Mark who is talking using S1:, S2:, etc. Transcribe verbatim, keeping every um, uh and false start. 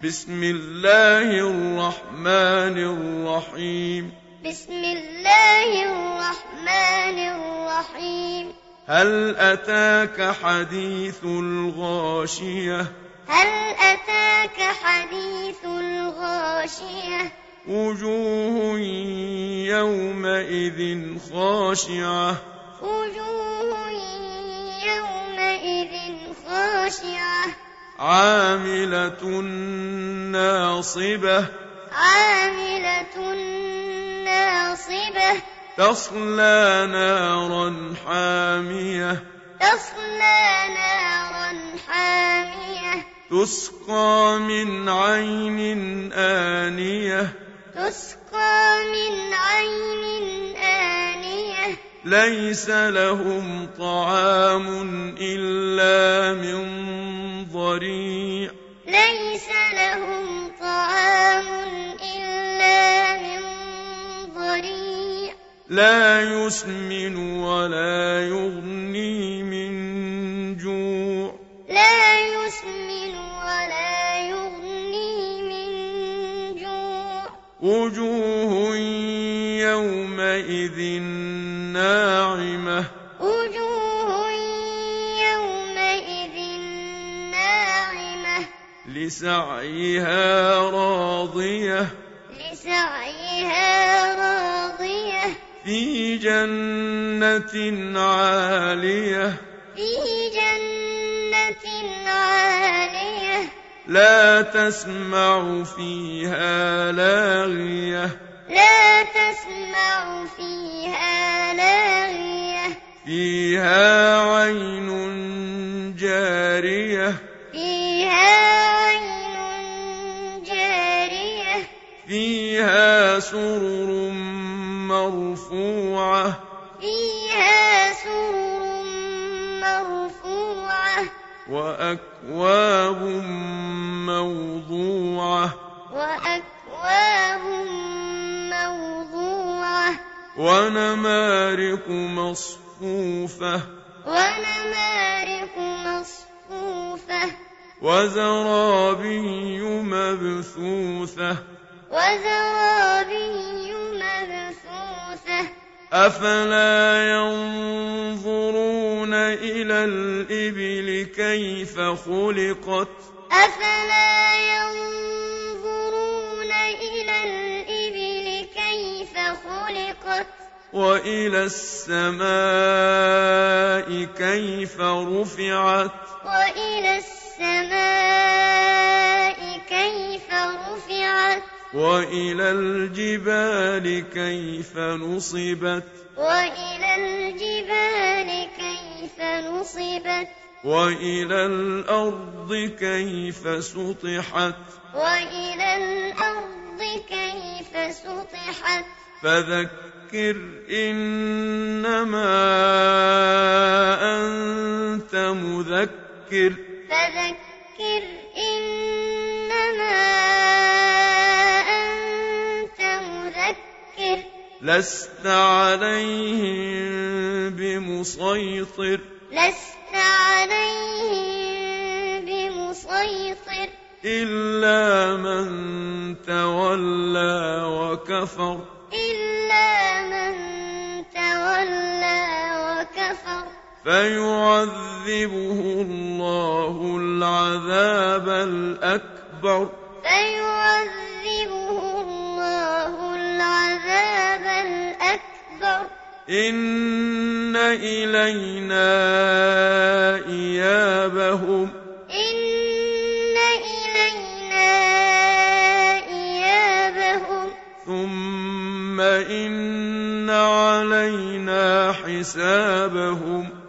S1: بسم الله الرحمن الرحيم
S2: بسم الله الرحمن الرحيم
S1: هل أتاك حديث الغاشية
S2: هل أتاك حديث الغاشية
S1: وجوه يومئذ خاشعة
S2: وجوه يومئذ خاشعة
S1: عاملة ناصبة
S2: عاملة ناصبة
S1: تصلى نارا حامية
S2: تصلى نارا حامية
S1: تسقى من عين آنية
S2: تسقى من عين آنية
S1: ليس لهم طعام إلا من ضريع
S2: ليس لهم طعام إلا من ضريع
S1: لا يسمن ولا يغني من جوع
S2: لا يسمن ولا يغني من جوع
S1: وجوه يومئذ ناعمة
S2: وجوه يومئذ ناعمة
S1: لسعيها راضية
S2: لسعيها راضية
S1: في جنة عالية
S2: في جنة عالية
S1: لا تسمع فيها لاغية
S2: لا تسمع فيها لاغية
S1: فيها عين جارية
S2: فيها عين جارية
S1: فيها سرر مرفوعة
S2: فيها سرر مرفوعة
S1: وأكواب موضوعة
S2: وأكواب موضوعة
S1: ونمارق مصفوفة
S2: ونمارق مصفوفة
S1: وزرابي مبثوثة
S2: وزرابي مبثوثة
S1: أفلا ينظرون إلى الإبل كيف خلقت
S2: أفلا ينظرون إلى الإبل كيف خلقت
S1: وإلى السماء كيف رفعت
S2: وإلى السماء كيف رفعت
S1: وإلى الجبال كيف نصبت
S2: وإلى الجبال كيف نصبت
S1: وإلى الأرض كيف سطحت
S2: وإلى الأرض كيف سطحت
S1: فذكر إنما أنت مذكر
S2: فذكر إنما أنت مذكر
S1: لست عليهم بمسيطر
S2: لست عليهم بمسيطر
S1: إلا من تولى وكفر
S2: إلا من تولى وكفر
S1: فيعذبه الله العذاب الأكبر
S2: فيعذبه الله العذاب الأكبر
S1: إن إلينا إيابهم
S2: إن إلينا إيابهم
S1: ثم إن علينا حسابهم